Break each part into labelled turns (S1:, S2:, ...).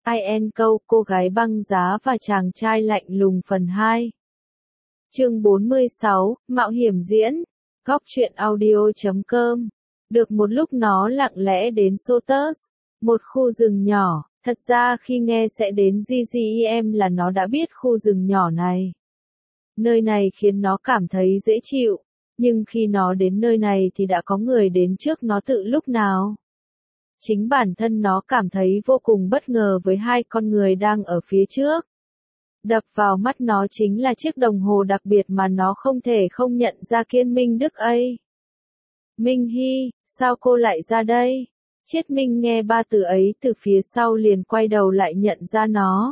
S1: IN câu cô gái băng giá và chàng trai lạnh lùng phần 2. Chương 46, Mạo hiểm diễn. Góc truyện audio.com. Được một lúc nó lặng lẽ đến Sotos, một khu rừng nhỏ. Thật ra khi nghe sẽ đến GGEM là nó đã biết khu rừng nhỏ này. Nơi này khiến nó cảm thấy dễ chịu, nhưng khi nó đến nơi này thì đã có người đến trước nó từ lúc nào. Chính bản thân nó cảm thấy vô cùng bất ngờ với hai con người đang ở phía trước. Đập vào mắt nó chính là chiếc đồng hồ đặc biệt mà nó không thể không nhận ra Kiên Minh Đức ấy. Minh Hy, sao cô lại ra đây? Chiết Minh nghe ba từ ấy từ phía sau liền quay đầu lại nhận ra nó.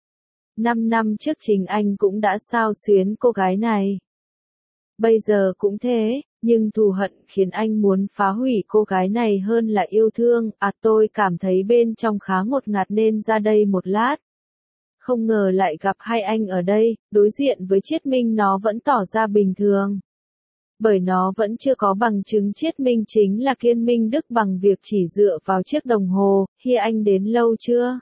S1: 5 năm trước chính anh cũng đã xao xuyến cô gái này. Bây giờ cũng thế, nhưng thù hận khiến anh muốn phá hủy cô gái này hơn là yêu thương. Tôi cảm thấy bên trong khá ngột ngạt nên ra đây một lát. Không ngờ lại gặp hai anh ở đây, đối diện với Chiết Minh nó vẫn tỏ ra bình thường. Bởi nó vẫn chưa có bằng chứng Chiết Minh chính là Kiên Minh Đức bằng việc chỉ dựa vào chiếc đồng hồ. Hi anh đến lâu chưa?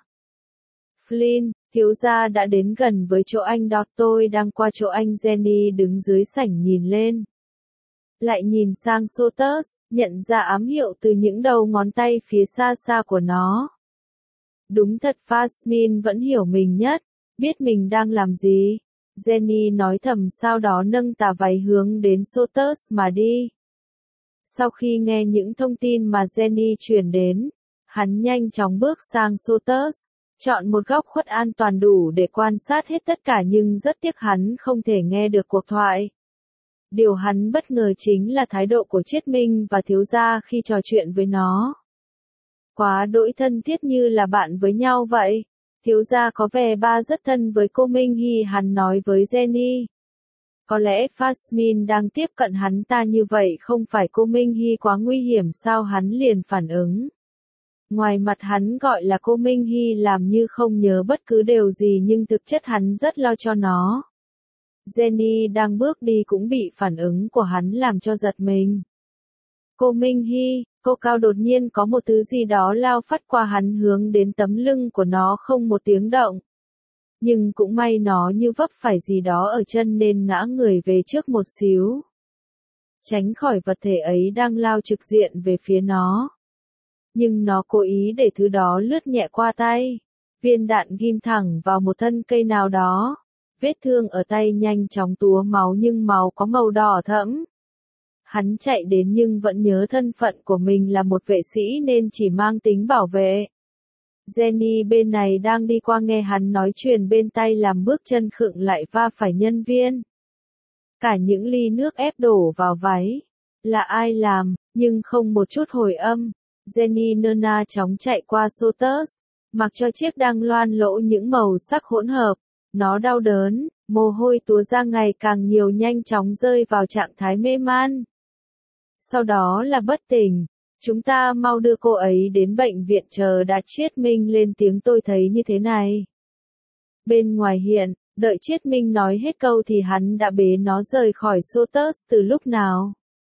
S1: Flynn, thiếu gia đã đến gần với chỗ anh đó. Tôi đang qua chỗ anh. Jenny đứng dưới sảnh nhìn lên. Lại nhìn sang Sotos, nhận ra ám hiệu từ những đầu ngón tay phía xa xa của nó. Đúng thật, Fasmin vẫn hiểu mình nhất, biết mình đang làm gì. Jenny nói thầm, sau đó nâng tà váy hướng đến Sotos mà đi. Sau khi nghe những thông tin mà Jenny truyền đến, hắn nhanh chóng bước sang Sotos, chọn một góc khuất an toàn đủ để quan sát hết tất cả, nhưng rất tiếc hắn không thể nghe được cuộc thoại. Điều hắn bất ngờ chính là thái độ của Chiết Minh và thiếu gia khi trò chuyện với nó. Quá đỗi thân thiết, như là bạn với nhau vậy. Thiếu gia có vẻ ba rất thân với cô Minh Hy, hắn nói với Jenny. Có lẽ Fasmin đang tiếp cận hắn ta như vậy không phải cô Minh Hy quá nguy hiểm sao? Hắn liền phản ứng. Ngoài mặt hắn gọi là cô Minh Hy làm như không nhớ bất cứ điều gì nhưng thực chất hắn rất lo cho nó. Jenny đang bước đi cũng bị phản ứng của hắn làm cho giật mình. Cô Minh Hy, cô cao, đột nhiên có một thứ gì đó lao phắt qua hắn hướng đến tấm lưng của nó không một tiếng động. Nhưng cũng may nó như vấp phải gì đó ở chân nên ngã người về trước một xíu. Tránh khỏi vật thể ấy đang lao trực diện về phía nó. Nhưng nó cố ý để thứ đó lướt nhẹ qua tay. Viên đạn ghim thẳng vào một thân cây nào đó. Vết thương ở tay nhanh chóng túa máu nhưng máu có màu đỏ thẫm. Hắn chạy đến nhưng vẫn nhớ thân phận của mình là một vệ sĩ nên chỉ mang tính bảo vệ. Jenny bên này đang đi qua nghe hắn nói chuyện bên tay làm bước chân khựng lại va phải nhân viên. Cả những ly nước ép đổ vào váy. Là ai làm, nhưng không một chút hồi âm. Jenny nơ na chóng chạy qua Sotos, mặc cho chiếc đang loan lỗ những màu sắc hỗn hợp. Nó đau đớn, mồ hôi túa ra ngày càng nhiều, nhanh chóng rơi vào trạng thái mê man. Sau đó là bất tỉnh. Chúng ta mau đưa cô ấy đến bệnh viện. Chờ đã. Chiết Minh lên tiếng, tôi thấy như thế này. Bên ngoài hiện, đợi Chiết Minh nói hết câu thì hắn đã bế nó rời khỏi Sotos từ lúc nào.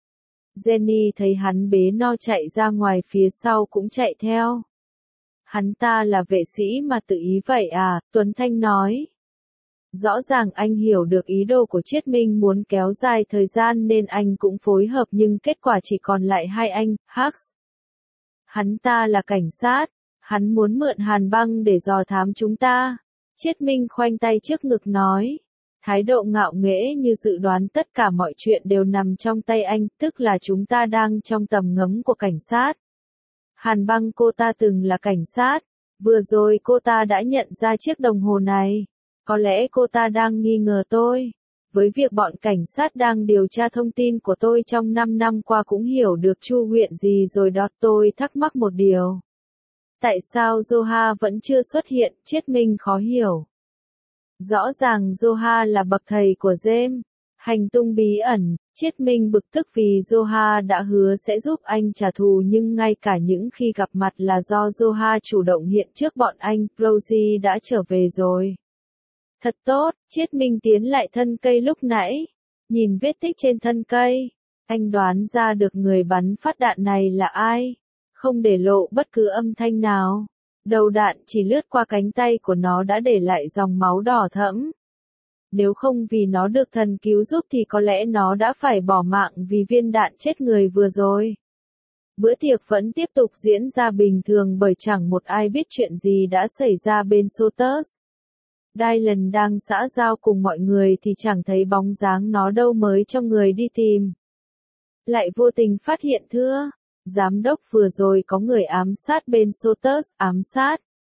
S1: Jenny thấy hắn bế nó chạy ra ngoài, phía sau cũng chạy theo. Hắn ta là vệ sĩ mà tự ý vậy à? Tuấn Thanh nói. Rõ ràng anh hiểu được ý đồ của Chiết Minh muốn kéo dài thời gian nên anh cũng phối hợp, nhưng kết quả chỉ còn lại hai anh. Hux. Hắn ta là cảnh sát. Hắn muốn mượn hàn băng để dò thám chúng ta. Chiết Minh khoanh tay trước ngực nói. Thái độ ngạo nghễ như dự đoán tất cả mọi chuyện đều nằm trong tay anh, tức là chúng ta đang trong tầm ngắm của cảnh sát. Hàn băng, cô ta từng là cảnh sát. Vừa rồi cô ta đã nhận ra chiếc đồng hồ này. Có lẽ cô ta đang nghi ngờ tôi. Với việc bọn cảnh sát đang điều tra thông tin của tôi trong 5 năm qua cũng hiểu được Chu huyện gì rồi đó. Tôi thắc mắc một điều. Tại sao Joha vẫn chưa xuất hiện? Chiết Minh khó hiểu. Rõ ràng Joha là bậc thầy của James. Hành tung bí ẩn. Chiết Minh bực tức vì Joha đã hứa sẽ giúp anh trả thù, nhưng ngay cả những khi gặp mặt là do Joha chủ động hiện trước bọn anh. Rosie đã trở về rồi. Thật tốt. Chiết Minh tiến lại thân cây lúc nãy. Nhìn vết tích trên thân cây. Anh đoán ra được người bắn phát đạn này là ai. Không để lộ bất cứ âm thanh nào. Đầu đạn chỉ lướt qua cánh tay của nó đã để lại dòng máu đỏ thẫm. Nếu không vì nó được thần cứu giúp thì có lẽ nó đã phải bỏ mạng vì viên đạn chết người vừa rồi. Bữa tiệc vẫn tiếp tục diễn ra bình thường bởi chẳng một ai biết chuyện gì đã xảy ra bên Sotus. Dylan đang xã giao cùng mọi người thì chẳng thấy bóng dáng nó đâu mới cho người đi tìm. Lại vô tình phát hiện thưa, giám đốc vừa rồi có người ám sát bên Sotus, ám sát.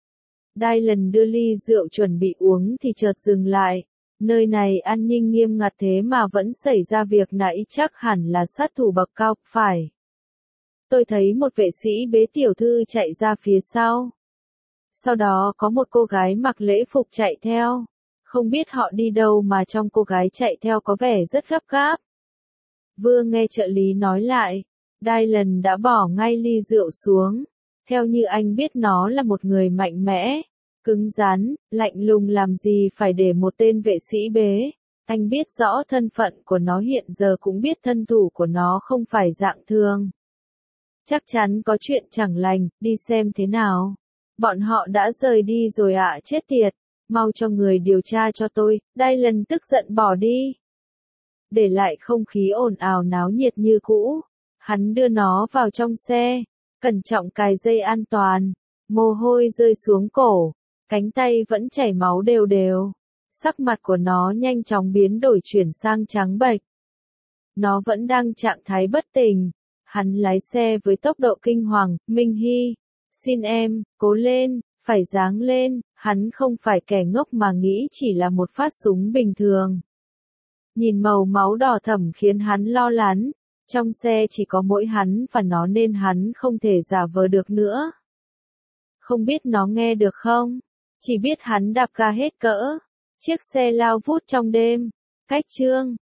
S1: Dylan đưa ly rượu chuẩn bị uống thì chợt dừng lại. Nơi này an ninh nghiêm ngặt thế mà vẫn xảy ra việc nãy, chắc hẳn là sát thủ bậc cao, phải. Tôi thấy một vệ sĩ bế tiểu thư chạy ra phía sau. Sau đó có một cô gái mặc lễ phục chạy theo. Không biết họ đi đâu mà trong cô gái chạy theo có vẻ rất gấp gáp. Vừa nghe trợ lý nói lại, Dylan đã bỏ ngay ly rượu xuống. Theo như anh biết nó là một người mạnh mẽ, cứng rắn, lạnh lùng, làm gì phải để một tên vệ sĩ bế. Anh biết rõ thân phận của nó, hiện giờ cũng biết thân thủ của nó không phải dạng thường. Chắc chắn có chuyện chẳng lành, đi xem thế nào. Bọn họ đã rời đi rồi ạ, chết tiệt. Mau cho người điều tra cho tôi. Dylan tức giận bỏ đi. Để lại không khí ồn ào náo nhiệt như cũ. Hắn đưa nó vào trong xe, cẩn trọng cài dây an toàn. Mồ hôi rơi xuống cổ, cánh tay vẫn chảy máu đều đều. Sắc mặt của nó nhanh chóng biến đổi chuyển sang trắng bệch. Nó vẫn đang trạng thái bất tỉnh. Hắn lái xe với tốc độ kinh hoàng. Minh Hy, xin em, cố lên, phải ráng lên. Hắn không phải kẻ ngốc mà nghĩ chỉ là một phát súng bình thường. Nhìn màu máu đỏ thẫm khiến hắn lo lắng. Trong xe chỉ có mỗi hắn và nó nên hắn không thể giả vờ được nữa. Không biết nó nghe được không? Chỉ biết hắn đạp ga hết cỡ. Chiếc xe lao vút trong đêm. Cách chương